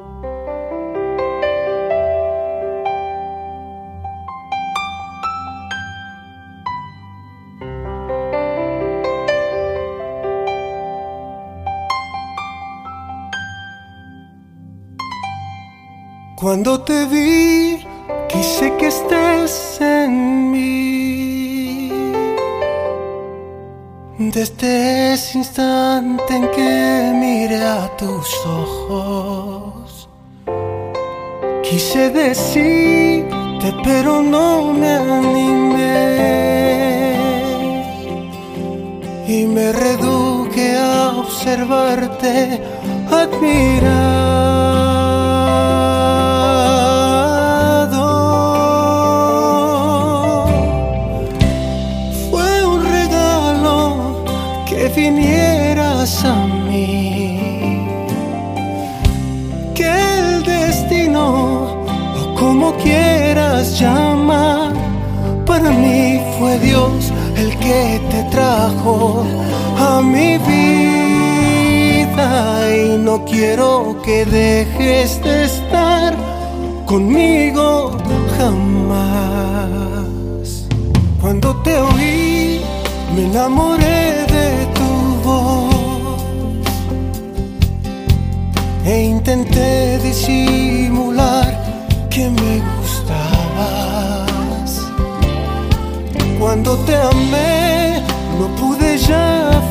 Cuando te vi, quise que estés en mí. Desde ese instante en que miré a tus ojos, quise decirte, pero no me animé. Y me reduje a observarte, admirar. Vinieras a mí, que el destino, o como quieras llamar, para mí fue Dios el que te trajo a mi vida. Y no quiero que dejes de estar conmigo jamás. Cuando te oí, me enamoré de tu voz e intenté disimular que me gustabas. Cuando te amé, no pude ya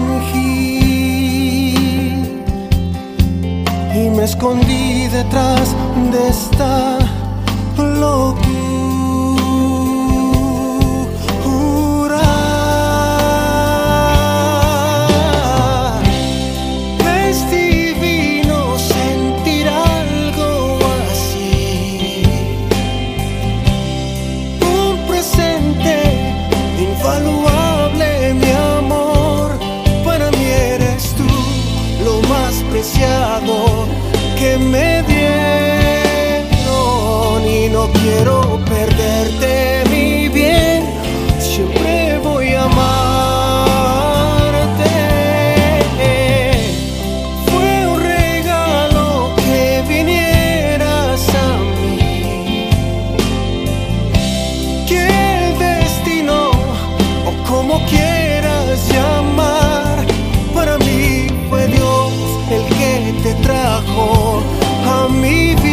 fingir y me escondí detrás de esta locura. Que me dieron y no quiero perderte, mi bien, siempre voy a amarte. Fue un regalo que vinieras a mí, que el destino, o como quieras llamar, para mí fue Dios el que te trajo a mi vida.